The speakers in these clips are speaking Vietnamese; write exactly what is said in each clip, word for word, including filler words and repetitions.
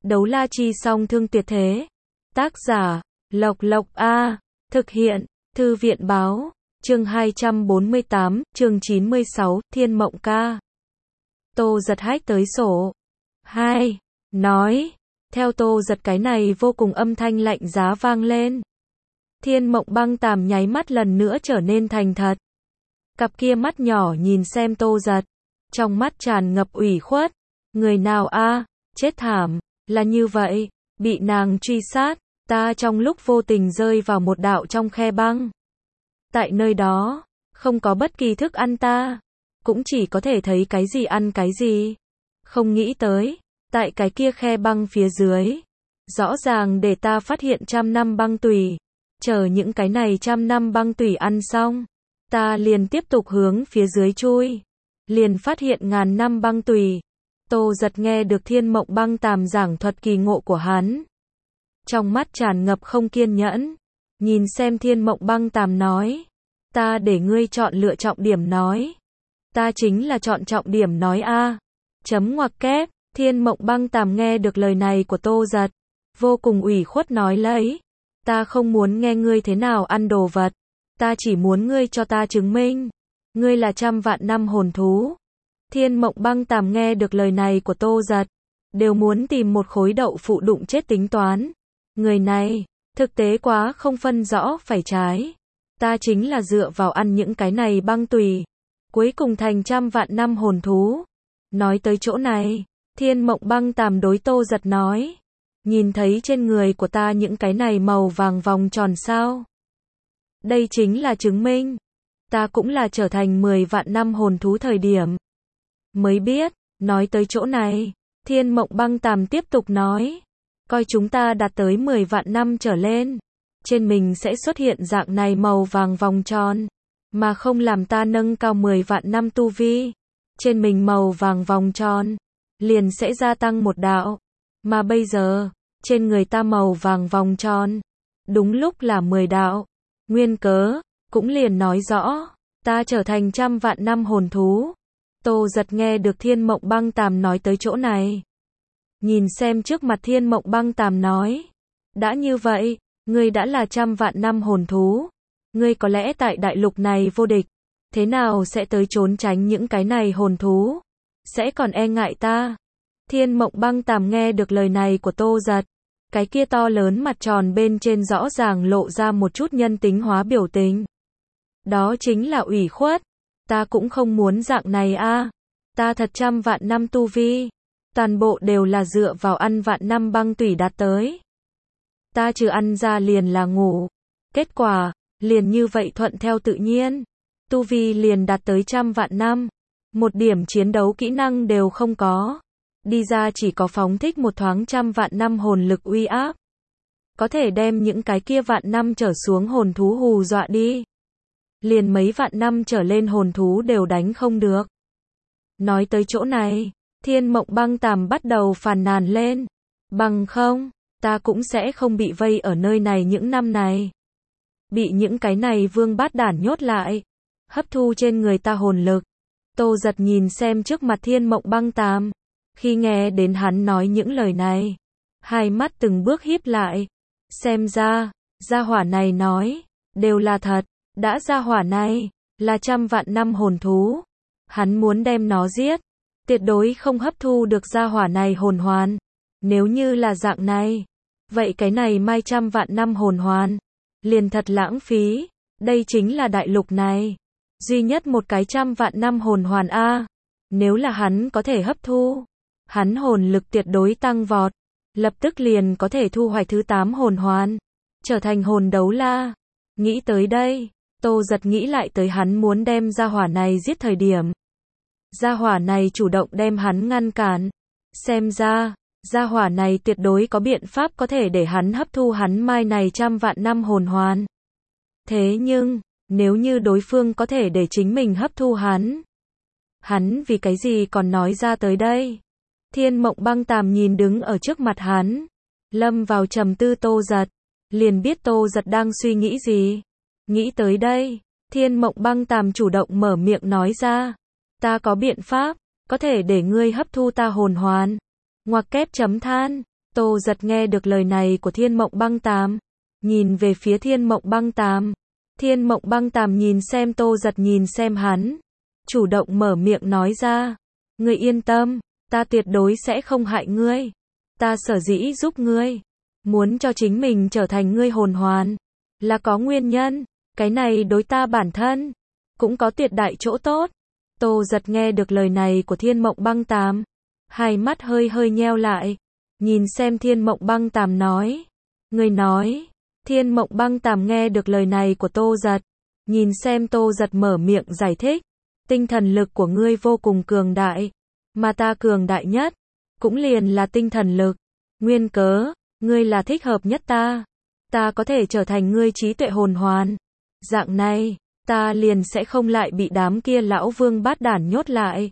Đấu la chi song thương tuyệt thế. Tác giả, Lộc Lộc A. Thực hiện, Thư viện báo. Chương hai trăm bốn mươi tám, chương chín mươi sáu, Thiên Mộng Ca. Tô Giật hách tới sổ. hai. Nói. Theo Tô Giật cái này vô cùng âm thanh lạnh giá vang lên. Thiên Mộng Băng Tàm nháy mắt lần nữa trở nên thành thật. Cặp kia mắt nhỏ nhìn xem Tô Giật. Trong mắt tràn ngập ủy khuất. Người nào a, chết thảm, là như vậy, bị nàng truy sát, ta trong lúc vô tình rơi vào một đạo trong khe băng. Tại nơi đó, không có bất kỳ thức ăn ta, cũng chỉ có thể thấy cái gì ăn cái gì. Không nghĩ tới, tại cái kia khe băng phía dưới, rõ ràng để ta phát hiện trăm năm băng tùy. Chờ những cái này trăm năm băng tùy ăn xong, ta liền tiếp tục hướng phía dưới chui, liền phát hiện ngàn năm băng tùy. Tô Giật nghe được Thiên Mộng Băng Tàm giảng thuật kỳ ngộ của hắn, trong mắt tràn ngập không kiên nhẫn, nhìn xem Thiên Mộng Băng Tàm nói, ta để ngươi chọn lựa trọng điểm nói, ta chính là chọn trọng điểm nói a. Chấm ngoặc kép. Thiên Mộng Băng Tàm nghe được lời này của Tô Giật, vô cùng ủy khuất nói lấy, ta không muốn nghe ngươi thế nào ăn đồ vật, ta chỉ muốn ngươi cho ta chứng minh, ngươi là trăm vạn năm hồn thú. Thiên Mộng Băng Tàm nghe được lời này của Tô Giật, đều muốn tìm một khối đậu phụ đụng chết tính toán. Người này, thực tế quá không phân rõ phải trái. Ta chính là dựa vào ăn những cái này băng tùy, cuối cùng thành trăm vạn năm hồn thú. Nói tới chỗ này, Thiên Mộng Băng Tàm đối Tô Giật nói, nhìn thấy trên người của ta những cái này màu vàng vòng tròn sao? Đây chính là chứng minh, ta cũng là trở thành mười vạn năm hồn thú thời điểm mới biết. Nói tới chỗ này, Thiên Mộng Băng Tàm tiếp tục nói, coi chúng ta đạt tới mười vạn năm trở lên, trên mình sẽ xuất hiện dạng này màu vàng vòng tròn, mà không làm ta nâng cao mười vạn năm tu vi, trên mình màu vàng vòng tròn liền sẽ gia tăng một đạo, mà bây giờ, trên người ta màu vàng vòng tròn đúng lúc là mười đạo. Nguyên cớ cũng liền nói rõ, ta trở thành trăm vạn năm hồn thú. Tô Giật nghe được Thiên Mộng Băng Tàm nói tới chỗ này, nhìn xem trước mặt Thiên Mộng Băng Tàm nói, đã như vậy, ngươi đã là trăm vạn năm hồn thú, ngươi có lẽ tại đại lục này vô địch, thế nào sẽ tới trốn tránh những cái này hồn thú, sẽ còn e ngại ta? Thiên Mộng Băng Tàm nghe được lời này của Tô Giật, cái kia to lớn mặt tròn bên trên rõ ràng lộ ra một chút nhân tính hóa biểu tình. Đó chính là ủy khuất. Ta cũng không muốn dạng này a. Ta thật trăm vạn năm tu vi, toàn bộ đều là dựa vào ăn vạn năm băng tủy đạt tới. Ta trừ ăn ra liền là ngủ. Kết quả, liền như vậy thuận theo tự nhiên. Tu vi liền đạt tới trăm vạn năm. Một điểm chiến đấu kỹ năng đều không có. Đi ra chỉ có phóng thích một thoáng trăm vạn năm hồn lực uy áp. Có thể đem những cái kia vạn năm trở xuống hồn thú hù dọa đi. Liền mấy vạn năm trở lên hồn thú đều đánh không được. Nói tới chỗ này, Thiên Mộng Băng Tàm bắt đầu phàn nàn lên. Bằng không, ta cũng sẽ không bị vây ở nơi này những năm này. Bị những cái này vương bát đản nhốt lại, hấp thu trên người ta hồn lực. Tô Giật nhìn xem trước mặt Thiên Mộng Băng Tàm, khi nghe đến hắn nói những lời này, hai mắt từng bước híp lại. Xem ra, gia hỏa này nói, đều là thật. Đã gia hỏa này, là trăm vạn năm hồn thú. Hắn muốn đem nó giết. Tuyệt đối không hấp thu được gia hỏa này hồn hoàn. Nếu như là dạng này, vậy cái này mai trăm vạn năm hồn hoàn liền thật lãng phí. Đây chính là đại lục này duy nhất một cái trăm vạn năm hồn hoàn a. Nếu là hắn có thể hấp thu, hắn hồn lực tuyệt đối tăng vọt, lập tức liền có thể thu hoạch thứ tám hồn hoàn, trở thành hồn đấu la. Nghĩ tới đây, Tô Giật nghĩ lại tới hắn muốn đem gia hỏa này giết thời điểm. Gia hỏa này chủ động đem hắn ngăn cản. Xem ra, gia hỏa này tuyệt đối có biện pháp có thể để hắn hấp thu hắn mai này trăm vạn năm hồn hoàn. Thế nhưng, nếu như đối phương có thể để chính mình hấp thu hắn, hắn vì cái gì còn nói ra tới đây? Thiên Mộng Băng Tàm nhìn đứng ở trước mặt hắn, lâm vào trầm tư Tô Giật, liền biết Tô Giật đang suy nghĩ gì. Nghĩ tới đây, Thiên Mộng Băng Tàm chủ động mở miệng nói ra, ta có biện pháp, có thể để ngươi hấp thu ta hồn hoàn. Ngoặc kép chấm than, Tô Giật nghe được lời này của Thiên Mộng Băng Tam, nhìn về phía Thiên Mộng Băng Tam. Thiên Mộng Băng Tam nhìn xem Tô Giật nhìn xem hắn, chủ động mở miệng nói ra, ngươi yên tâm, ta tuyệt đối sẽ không hại ngươi. Ta sở dĩ giúp ngươi, muốn cho chính mình trở thành ngươi hồn hoàn, là có nguyên nhân, cái này đối ta bản thân, cũng có tuyệt đại chỗ tốt. Tô Giật nghe được lời này của Thiên Mộng Băng Tam, hai mắt hơi hơi nheo lại, nhìn xem Thiên Mộng Băng Tam nói, ngươi nói. Thiên Mộng Băng Tam nghe được lời này của Tô Giật, nhìn xem Tô Giật mở miệng giải thích, tinh thần lực của ngươi vô cùng cường đại, mà ta cường đại nhất, cũng liền là tinh thần lực, nguyên cớ, ngươi là thích hợp nhất ta, ta có thể trở thành ngươi trí tuệ hồn hoàn, dạng này, ta liền sẽ không lại bị đám kia lão vương bát đản nhốt lại,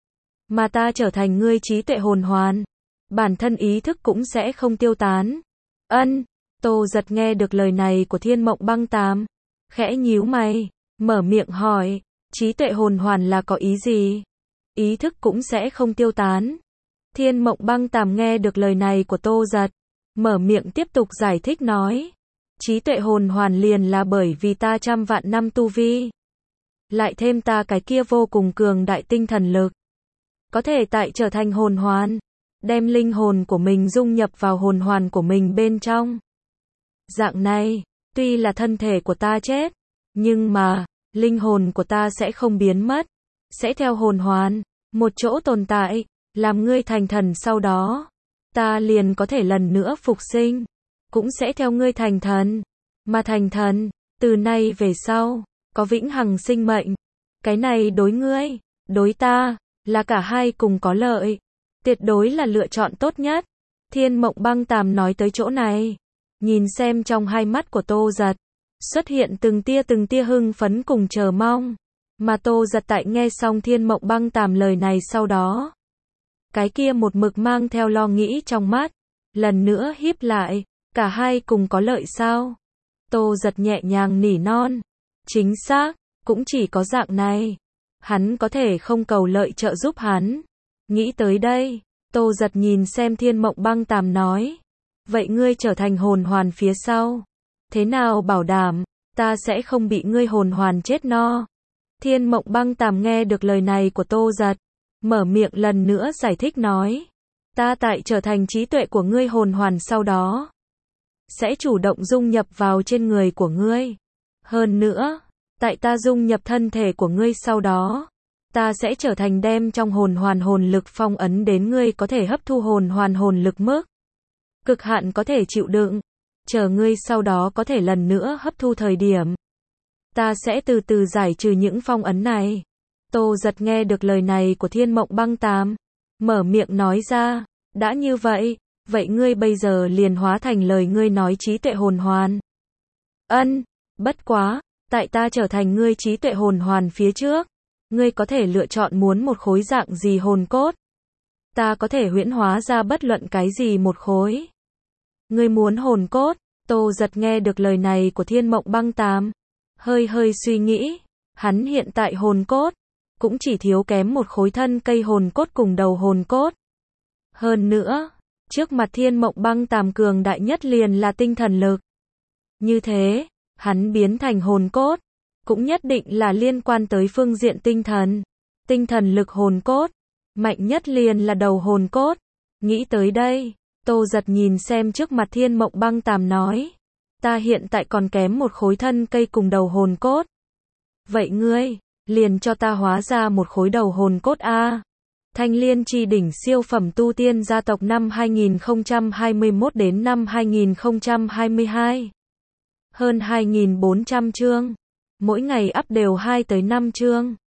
mà ta trở thành ngươi trí tuệ hồn hoàn, bản thân ý thức cũng sẽ không tiêu tán. Ân. Tô Giật nghe được lời này của Thiên Mộng Băng Tam, khẽ nhíu mày, mở miệng hỏi, trí tuệ hồn hoàn là có ý gì? Ý thức cũng sẽ không tiêu tán. Thiên Mộng Băng Tam nghe được lời này của Tô Giật, mở miệng tiếp tục giải thích nói, trí tuệ hồn hoàn liền là bởi vì ta trăm vạn năm tu vi, lại thêm ta cái kia vô cùng cường đại tinh thần lực, có thể tại trở thành hồn hoàn, đem linh hồn của mình dung nhập vào hồn hoàn của mình bên trong. Dạng này, tuy là thân thể của ta chết, nhưng mà, linh hồn của ta sẽ không biến mất, sẽ theo hồn hoàn, một chỗ tồn tại, làm ngươi thành thần sau đó, ta liền có thể lần nữa phục sinh, cũng sẽ theo ngươi thành thần, mà thành thần, từ nay về sau, có vĩnh hằng sinh mệnh, cái này đối ngươi, đối ta, là cả hai cùng có lợi, tuyệt đối là lựa chọn tốt nhất. Thiên Mộng Băng Tam nói tới chỗ này, nhìn xem trong hai mắt của Tô Giật, xuất hiện từng tia từng tia hưng phấn cùng chờ mong, mà Tô Giật tại nghe xong Thiên Mộng Băng Tam lời này sau đó, cái kia một mực mang theo lo nghĩ trong mắt, lần nữa híp lại, cả hai cùng có lợi sao? Tô Giật nhẹ nhàng nỉ non, chính xác, cũng chỉ có dạng này, hắn có thể không cầu lợi trợ giúp hắn. Nghĩ tới đây, Tô Giật nhìn xem Thiên Mộng Băng Tam nói, vậy ngươi trở thành hồn hoàn phía sau, thế nào bảo đảm, ta sẽ không bị ngươi hồn hoàn chết no? Thiên Mộng Băng Tam nghe được lời này của Tô Giật, mở miệng lần nữa giải thích nói, ta tại trở thành trí tuệ của ngươi hồn hoàn sau đó, sẽ chủ động dung nhập vào trên người của ngươi. Hơn nữa, tại ta dung nhập thân thể của ngươi sau đó, ta sẽ trở thành đem trong hồn hoàn hồn lực phong ấn đến ngươi có thể hấp thu hồn hoàn hồn lực mức cực hạn có thể chịu đựng, chờ ngươi sau đó có thể lần nữa hấp thu thời điểm, ta sẽ từ từ giải trừ những phong ấn này. Tô Giật nghe được lời này của Thiên Mộng Băng Tam, mở miệng nói ra, đã như vậy, vậy ngươi bây giờ liền hóa thành lời ngươi nói trí tuệ hồn hoàn. Ân, bất quá, tại ta trở thành ngươi trí tuệ hồn hoàn phía trước, ngươi có thể lựa chọn muốn một khối dạng gì hồn cốt. Ta có thể huyễn hóa ra bất luận cái gì một khối. Ngươi muốn hồn cốt? Tô Giật nghe được lời này của Thiên Mộng Băng Tam, hơi hơi suy nghĩ, hắn hiện tại hồn cốt, cũng chỉ thiếu kém một khối thân cây hồn cốt cùng đầu hồn cốt. Hơn nữa, trước mặt Thiên Mộng Băng Tam cường đại nhất liền là tinh thần lực. Như thế, hắn biến thành hồn cốt, cũng nhất định là liên quan tới phương diện tinh thần. Tinh thần lực hồn cốt, mạnh nhất liền là đầu hồn cốt. Nghĩ tới đây, Tô Giật nhìn xem trước mặt Thiên Mộng Băng Tam nói, ta hiện tại còn kém một khối thân cây cùng đầu hồn cốt. Vậy ngươi, liền cho ta hóa ra một khối đầu hồn cốt a. Thanh Liên Chi Đỉnh siêu phẩm tu tiên gia tộc năm hai nghìn không trăm hai mươi mốt đến năm hai nghìn không trăm hai mươi hai. Hơn hai nghìn bốn trăm chương. Mỗi ngày up đều hai tới năm chương.